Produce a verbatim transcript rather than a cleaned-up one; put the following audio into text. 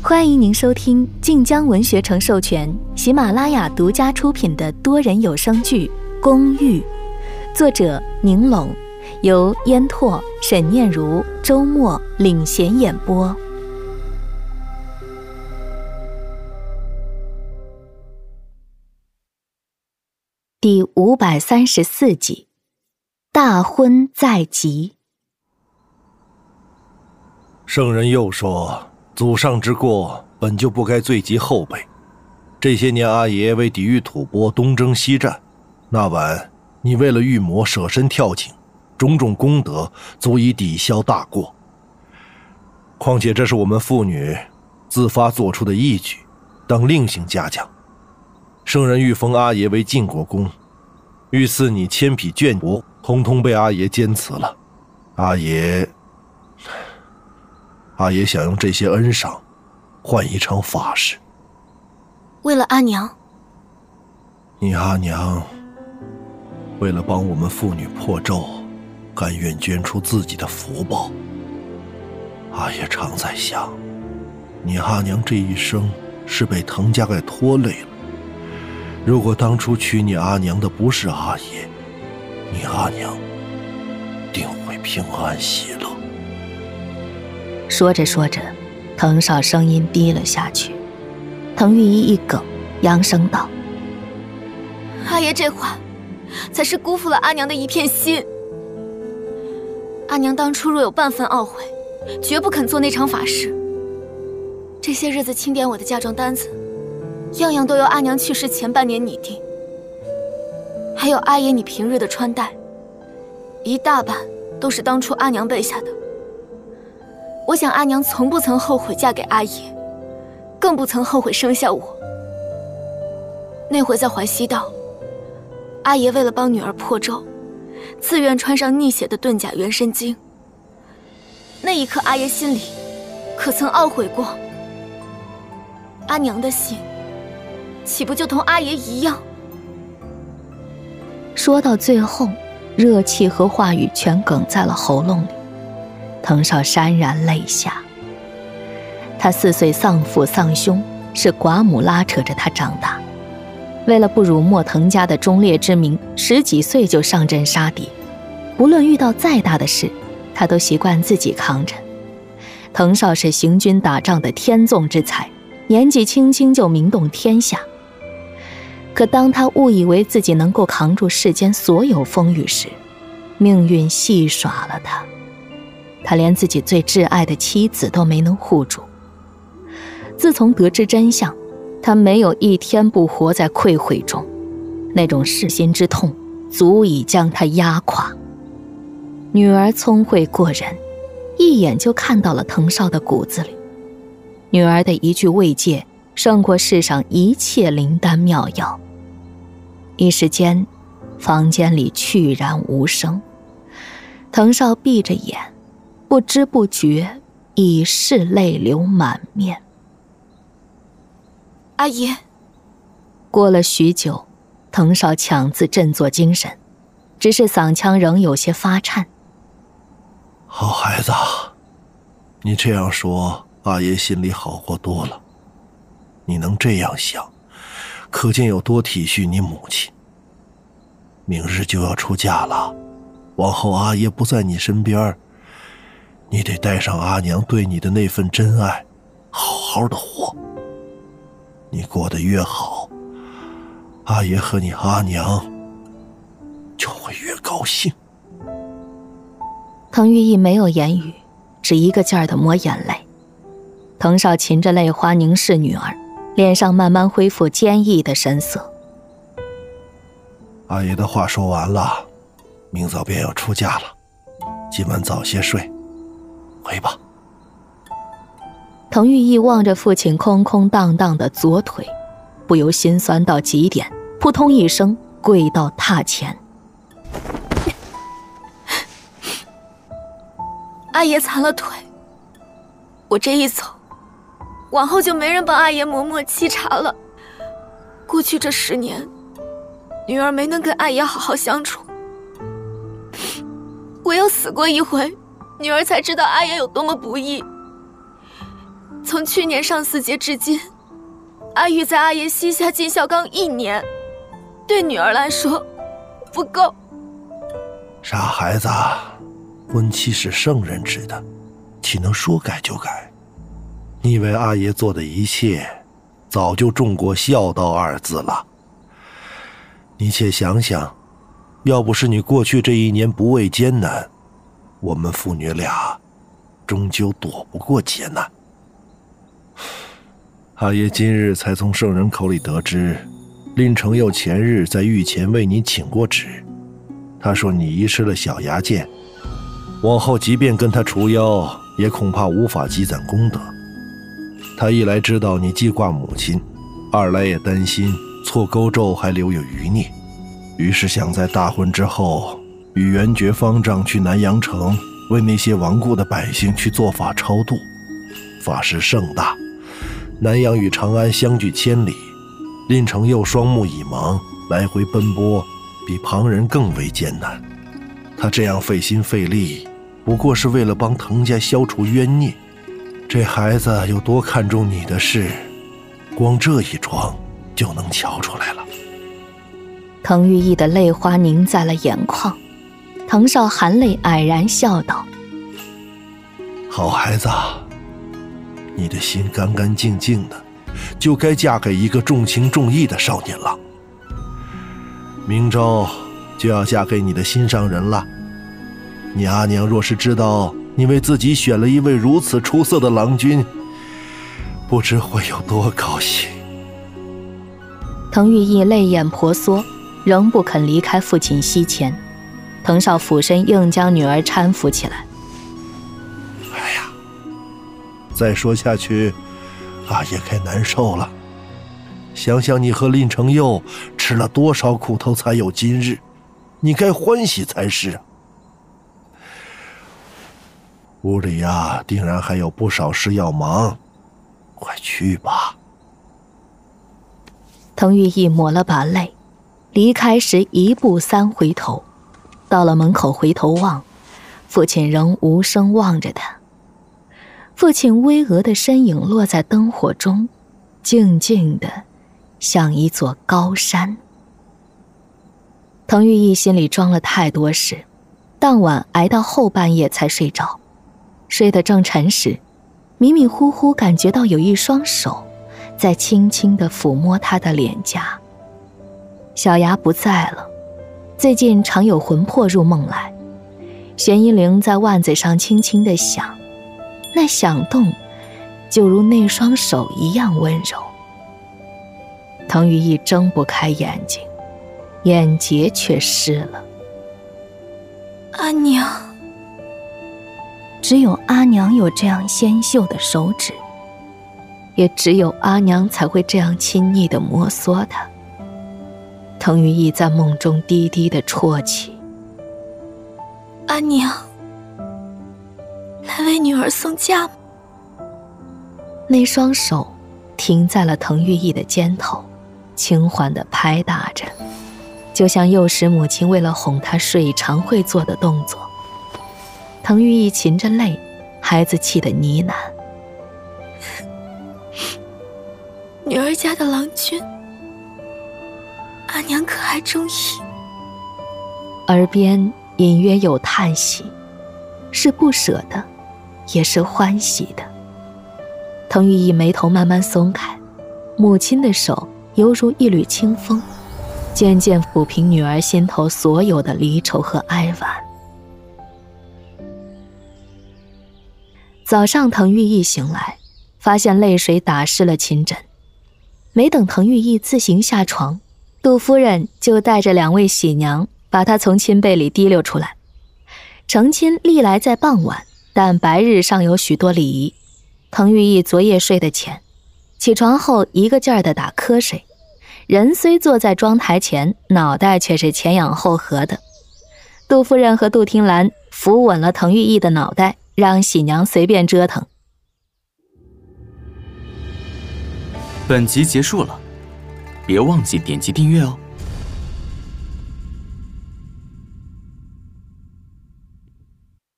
欢迎您收听晋江文学城授权、喜马拉雅独家出品的多人有声剧《公寓》，作者宁拢，由烟拓、沈念如、周末领衔演播。第五百三十四集，大婚在即。 圣人又说，祖上之过本就不该罪及后辈。这些年阿爷为抵御吐蕃东征西战，那晚你为了御魔舍身跳井，种种功德足以抵消大过。况且这是我们妇女自发做出的义举，当另行嘉奖。圣人欲封阿爷为晋国公，欲赐你千匹绢帛，通通被阿爷坚持了。阿爷阿爷想用这些恩赏换一场法事。 为了阿娘？ 你阿娘为了帮我们妇女破咒，甘愿捐出自己的福报。阿爷常在想，你阿娘这一生是被滕家给拖累了。如果当初娶你阿娘的不是阿爷，你阿娘定会平安喜乐。 说着说着，滕少声音低了下去。滕玉衣一哽，扬声道： 阿爷这话才是辜负了阿娘的一片心。阿娘当初若有半分懊悔，绝不肯做那场法事。这些日子清点我的嫁妆单子，样样都由阿娘去世前半年拟定，还有阿爷你平日的穿戴，一大半都是当初阿娘备下的。我想阿娘从不曾后悔嫁给阿爷，更不曾后悔生下我。那回在淮西道，阿爷为了帮女儿破咒，自愿穿上逆血的遁甲元神经。那一刻阿爷心里可曾懊悔过？阿娘的心岂不就同阿爷一样？ 说到最后，热气和话语全哽在了喉咙里。滕少潸然泪下。他四岁丧父丧兄，是寡母拉扯着他长大。为了不辱没滕家的忠烈之名，十几岁就上阵杀敌。不论遇到再大的事，他都习惯自己扛着。滕少是行军打仗的天纵之才，年纪轻轻就名动天下。可当他误以为自己能够扛住世间所有风雨时，命运戏耍了他。他连自己最挚爱的妻子都没能护住。自从得知真相，他没有一天不活在愧悔中，那种噬心之痛足以将他压垮。女儿聪慧过人，一眼就看到了滕少的骨子里。女儿的一句慰藉胜过世上一切灵丹妙药。一时间，房间里去然无声。滕少闭着眼，不知不觉已是泪流满面。 阿爷。 过了许久，滕少强自振作精神，只是嗓腔仍有些发颤。 好孩子，你这样说，阿爷心里好过多了。你能这样想，可见有多体恤你母亲。明日就要出嫁了，往后阿爷不在你身边，你得带上阿娘对你的那份真爱，好好的活。你过得越好，阿爷和你阿娘就会越高兴。 滕玉意没有言语，只一个劲儿地抹眼泪。滕少噙着泪花凝视女儿，脸上慢慢恢复坚毅的神色。 阿爷的话说完了，明早便要出嫁了，今晚早些睡，回吧。 滕玉意望着父亲空空荡荡的左腿，不由心酸到极点，扑通一声跪到榻前。 阿爷残了腿，我这一走，往后就没人帮阿爷磨磨沏茶了。过去这十年，女儿没能跟阿爷好好相处，唯有死过一回，女儿才知道阿爷有多么不易。 从去年上巳节至今，阿玉在阿爷膝下尽孝刚一年，对女儿来说不够。 傻孩子，婚期是圣人制的，岂能说改就改？你为阿爷做的一切，早就中过孝道二字了。你且想想，要不是你过去这一年不畏艰难，我们父女俩终究躲不过劫难。阿爷今日才从圣人口里得知，令承佑前日在御前为你请过旨，他说你遗失了小牙剑，往后即便跟他除妖，也恐怕无法积攒功德。他一来知道你记挂母亲，二来也担心错勾咒还留有余孽，于是想在大婚之后与元觉方丈去南阳城，为那些亡故的百姓去做法超度。法事盛大，南阳与长安相距千里，令承佑双目已盲，来回奔波比旁人更为艰难。他这样费心费力，不过是为了帮滕家消除冤孽。这孩子有多看重你的事，光这一桩就能瞧出来了。 滕玉义的泪花凝在了眼眶，滕少含泪蔼然笑道： 好孩子，你的心干干净净的，就该嫁给一个重情重义的少年郎。明朝就要嫁给你的心上人了，你阿娘若是知道你为自己选了一位如此出色的郎君，不知会有多高兴。 滕玉义泪眼婆娑，仍不肯离开父亲膝前。滕少俯身硬将女儿搀扶起来。 哎呀，再说下去阿爷该难受了。想想你和令承佑吃了多少苦头才有今日，你该欢喜才是啊。屋里呀，定然还有不少事要忙，快去吧。 滕玉义抹了把泪，离开时一步三回头，到了门口回头望，父亲仍无声望着他。父亲巍峨的身影落在灯火中，静静的像一座高山。滕玉义心里装了太多事，当晚挨到后半夜才睡着。睡得正沉时，迷迷糊糊感觉到有一双手在轻轻地抚摸他的脸颊。小牙不在了，最近常有魂魄入梦来。玄一灵在腕子上轻轻地响，那响动就如那双手一样温柔。滕玉义睁不开眼睛，眼睫却湿了。 阿娘。 只有阿娘有这样纤秀的手指，也只有阿娘才会这样亲昵地摩挲她。滕玉义在梦中低低地啜泣。 阿娘，来为女儿送嫁吗？ 那双手停在了滕玉义的肩头，轻缓地拍打着，就像幼时母亲为了哄他睡常会做的动作。滕玉义噙着泪，孩子气得呢喃： 女儿家的郎君，阿娘可还中意？ 耳边隐约有叹息，是不舍的，也是欢喜的。滕玉义眉头慢慢松开，母亲的手犹如一缕清风，渐渐抚平女儿心头所有的离愁和哀婉。早上滕玉义醒来，发现泪水打湿了寝枕。没等滕玉义自行下床，杜夫人就带着两位喜娘把他从亲被里提溜出来。成亲历来在傍晚，但白日尚有许多礼仪。滕玉义昨夜睡得浅，起床后一个劲儿地打瞌睡，人虽坐在妆台前，脑袋却是前仰后合的。杜夫人和杜听兰扶稳了滕玉义的脑袋，让喜娘随便折腾。 本集结束了，别忘记点击订阅哦。